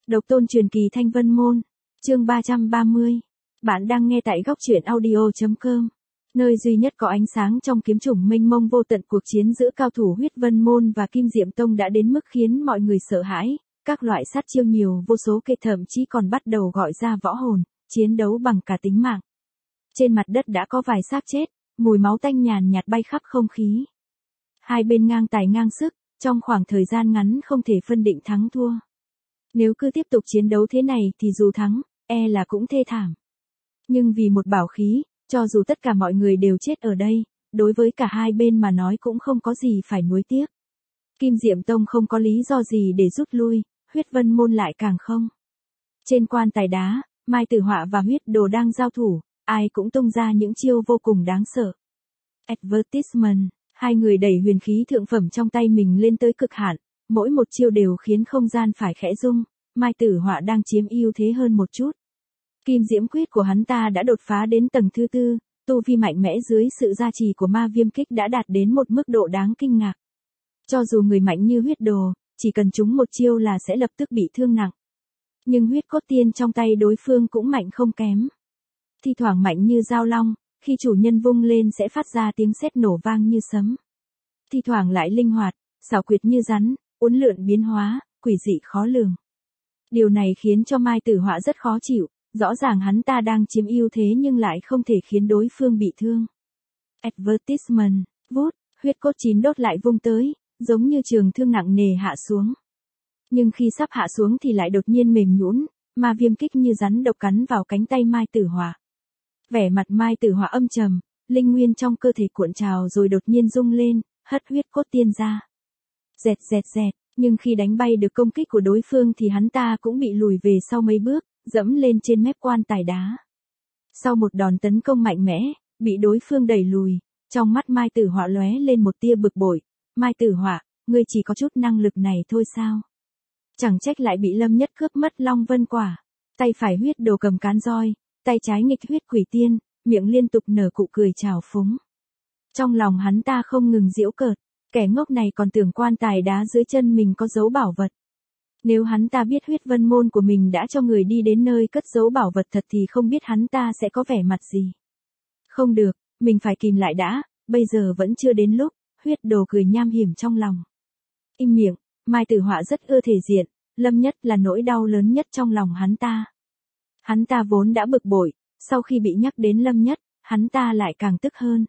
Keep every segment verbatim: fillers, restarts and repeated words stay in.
Độc tôn truyền kỳ Thanh Vân Môn, chương ba trăm ba mươi. Bạn đang nghe tại góc truyện audio chấm com, nơi duy nhất có ánh sáng trong kiếm chủng mênh mông vô tận. Cuộc chiến giữa cao thủ Huyết Vân Môn và Kim Diệm Tông đã đến mức khiến mọi người sợ hãi, các loại sát chiêu nhiều vô số kể, thậm chí còn bắt đầu gọi ra võ hồn, chiến đấu bằng cả tính mạng. Trên mặt đất đã có vài xác chết, mùi máu tanh nhàn nhạt bay khắp không khí. Hai bên ngang tài ngang sức, trong khoảng thời gian ngắn không thể phân định thắng thua. Nếu cứ tiếp tục chiến đấu thế này thì dù thắng, e là cũng thê thảm. Nhưng vì một bảo khí, cho dù tất cả mọi người đều chết ở đây, đối với cả hai bên mà nói cũng không có gì phải nuối tiếc. Kim Diệm Tông không có lý do gì để rút lui, Huyết Vân Môn lại càng không. Trên quan tài đá, Mai Tử Họa và Huyết Đồ đang giao thủ, ai cũng tung ra những chiêu vô cùng đáng sợ. Advertisement, hai người đẩy huyền khí thượng phẩm trong tay mình lên tới cực hạn, mỗi một chiêu đều khiến không gian phải khẽ rung. Mai Tử Họa đang chiếm ưu thế hơn một chút. Kim Diễm Quyết của hắn ta đã đột phá đến tầng thứ tư, tu vi mạnh mẽ dưới sự gia trì của Ma Viêm Kích đã đạt đến một mức độ đáng kinh ngạc. Cho dù người mạnh như Huyết Đồ, chỉ cần trúng một chiêu là sẽ lập tức bị thương nặng. Nhưng huyết cốt tiên trong tay đối phương cũng mạnh không kém. Thi thoảng mạnh như dao long, khi chủ nhân vung lên sẽ phát ra tiếng sét nổ vang như sấm. Thi thoảng lại linh hoạt, xảo quyệt như rắn, uốn lượn biến hóa, quỷ dị khó lường. Điều này khiến cho Mai Tử Họa rất khó chịu, rõ ràng hắn ta đang chiếm ưu thế nhưng lại không thể khiến đối phương bị thương. Advertisement, vút, huyết cốt chín đốt lại vung tới, giống như trường thương nặng nề hạ xuống. Nhưng khi sắp hạ xuống thì lại đột nhiên mềm nhũn, Ma Viêm Kích như rắn độc cắn vào cánh tay Mai Tử Họa. Vẻ mặt Mai Tử Họa âm trầm, linh nguyên trong cơ thể cuộn trào rồi đột nhiên rung lên, hất huyết cốt tiên ra. Dẹt dẹt dẹt, nhưng khi đánh bay được công kích của đối phương thì hắn ta cũng bị lùi về sau mấy bước, dẫm lên trên mép quan tài đá. Sau một đòn tấn công mạnh mẽ, bị đối phương đẩy lùi, trong mắt Mai Tử Họa lóe lên một tia bực bội. Mai Tử Họa, ngươi chỉ có chút năng lực này thôi sao? Chẳng trách lại bị Lâm Nhất cướp mất Long Vân Quả. Tay phải Huyết Đồ cầm cán roi, tay trái nghịch huyết quỷ tiên, miệng liên tục nở cụ cười trào phúng. Trong lòng hắn ta không ngừng giễu cợt, kẻ ngốc này còn tưởng quan tài đá dưới chân mình có dấu bảo vật. Nếu hắn ta biết Huyết Vân Môn của mình đã cho người đi đến nơi cất giấu bảo vật thật thì không biết hắn ta sẽ có vẻ mặt gì. Không được, mình phải kìm lại đã, bây giờ vẫn chưa đến lúc. Huyết Đồ cười nham hiểm trong lòng. Im miệng, Mai Tử Họa rất ưa thể diện, Lâm Nhất là nỗi đau lớn nhất trong lòng hắn ta. Hắn ta vốn đã bực bội, sau khi bị nhắc đến Lâm Nhất, hắn ta lại càng tức hơn.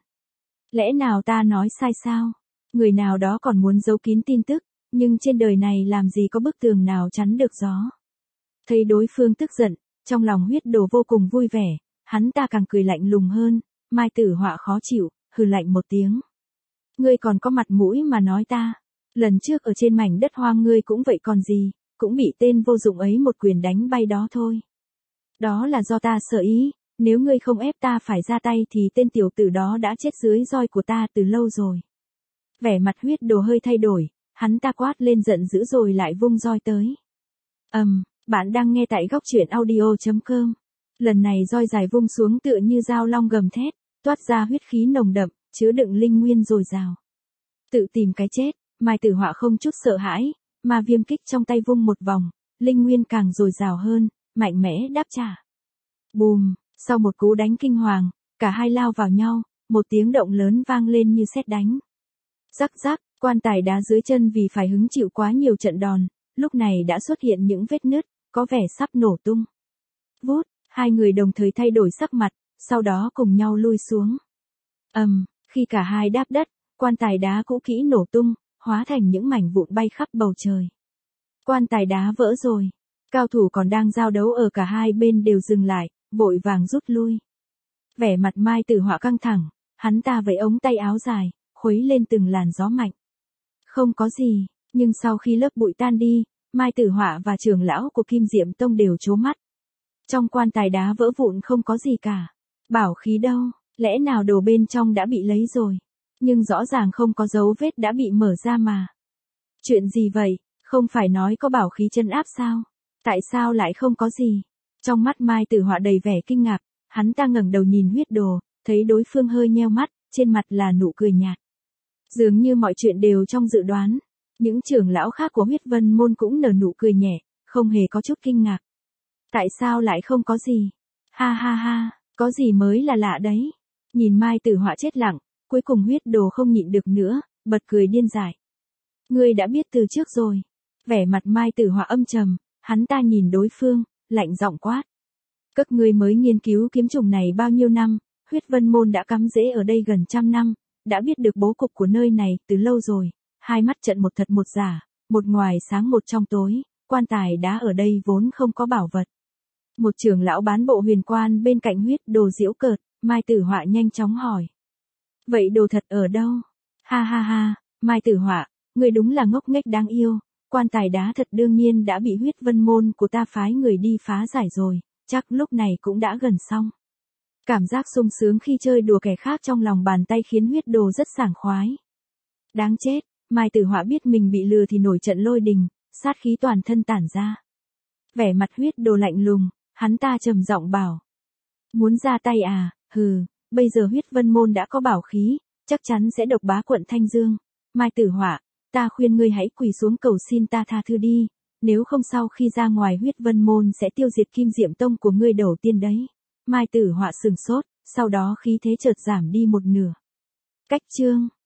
Lẽ nào ta nói sai sao? Người nào đó còn muốn giấu kín tin tức, nhưng trên đời này làm gì có bức tường nào chắn được gió. Thấy đối phương tức giận, trong lòng Huyết Đồ vô cùng vui vẻ, hắn ta càng cười lạnh lùng hơn. Mai Tử Họa khó chịu, hừ lạnh một tiếng. Ngươi còn có mặt mũi mà nói ta. Lần trước ở trên mảnh đất hoang ngươi cũng vậy còn gì, cũng bị tên vô dụng ấy một quyền đánh bay đó thôi. Đó là do ta sợ ý, nếu ngươi không ép ta phải ra tay thì tên tiểu tử đó đã chết dưới roi của ta từ lâu rồi. Vẻ mặt Huyết Đồ hơi thay đổi, hắn ta quát lên giận dữ rồi lại vung roi tới. Ầm, um, bạn đang nghe tại góc truyện audio chấm com. Lần này roi dài vung xuống tựa như dao long gầm thét, toát ra huyết khí nồng đậm, chứa đựng linh nguyên dồi dào. Tự tìm cái chết, Mai Tử Họa không chút sợ hãi, Ma Viêm Kích trong tay vung một vòng, linh nguyên càng dồi dào hơn, mạnh mẽ đáp trả. Bùm, sau một cú đánh kinh hoàng, cả hai lao vào nhau, một tiếng động lớn vang lên như sét đánh. Rắc rắc, quan tài đá dưới chân vì phải hứng chịu quá nhiều trận đòn, lúc này đã xuất hiện những vết nứt, có vẻ sắp nổ tung. Vút, hai người đồng thời thay đổi sắc mặt, sau đó cùng nhau lui xuống. Ầm, um, khi cả hai đáp đất, quan tài đá cũ kỹ nổ tung, hóa thành những mảnh vụn bay khắp bầu trời. Quan tài đá vỡ rồi. Cao thủ còn đang giao đấu ở cả hai bên đều dừng lại, vội vàng rút lui. Vẻ mặt Mai Tử Họa căng thẳng, hắn ta vẫy ống tay áo dài, khuấy lên từng làn gió mạnh. Không có gì, nhưng sau khi lớp bụi tan đi, Mai Tử Họa và trưởng lão của Kim Diệm Tông đều trố mắt. Trong quan tài đá vỡ vụn không có gì cả. Bảo khí đâu, lẽ nào đồ bên trong đã bị lấy rồi? Nhưng rõ ràng không có dấu vết đã bị mở ra mà. Chuyện gì vậy, không phải nói có bảo khí chân áp sao? Tại sao lại không có gì? Trong mắt Mai Tử Họa đầy vẻ kinh ngạc, hắn ta ngẩng đầu nhìn Huyết Đồ, thấy đối phương hơi nheo mắt, trên mặt là nụ cười nhạt. Dường như mọi chuyện đều trong dự đoán. Những trưởng lão khác của Huyết Vân Môn cũng nở nụ cười nhẹ, không hề có chút kinh ngạc. Tại sao lại không có gì? Ha ha ha, có gì mới là lạ đấy. Nhìn Mai Tử Họa chết lặng, cuối cùng huyết đồ không nhịn được nữa, bật cười điên dại. Ngươi đã biết từ trước rồi. Vẻ mặt Mai Tử Họa âm trầm, hắn ta nhìn đối phương, lạnh giọng quát. Các ngươi mới nghiên cứu kiếm trùng này bao nhiêu năm, huyết vân môn đã cắm rễ ở đây gần trăm năm, đã biết được bố cục của nơi này từ lâu rồi, hai mắt trận một thật một giả, một ngoài sáng một trong tối, quan tài đá ở đây vốn không có bảo vật. Một trưởng lão bán bộ huyền quan bên cạnh huyết đồ giễu cợt, Mai Tử Họa nhanh chóng hỏi. Vậy đồ thật ở đâu? Ha ha ha, Mai Tử Họa, ngươi đúng là ngốc nghếch đáng yêu, quan tài đá thật đương nhiên đã bị huyết vân môn của ta phái người đi phá giải rồi, chắc lúc này cũng đã gần xong. Cảm giác sung sướng khi chơi đùa kẻ khác trong lòng bàn tay khiến huyết đồ rất sảng khoái. Đáng chết, Mai Tử Họa biết mình bị lừa thì nổi trận lôi đình, sát khí toàn thân tản ra. Vẻ mặt huyết đồ lạnh lùng, hắn ta trầm giọng bảo. Muốn ra tay à, hừ, bây giờ huyết vân môn đã có bảo khí, chắc chắn sẽ độc bá quận Thanh Dương. Mai Tử Họa, ta khuyên ngươi hãy quỳ xuống cầu xin ta tha thứ đi, nếu không sau khi ra ngoài huyết vân môn sẽ tiêu diệt Kim Diệm Tông của ngươi đầu tiên đấy. Mai Tử Họa sừng sốt, sau đó khí thế chợt giảm đi một nửa. Cách chương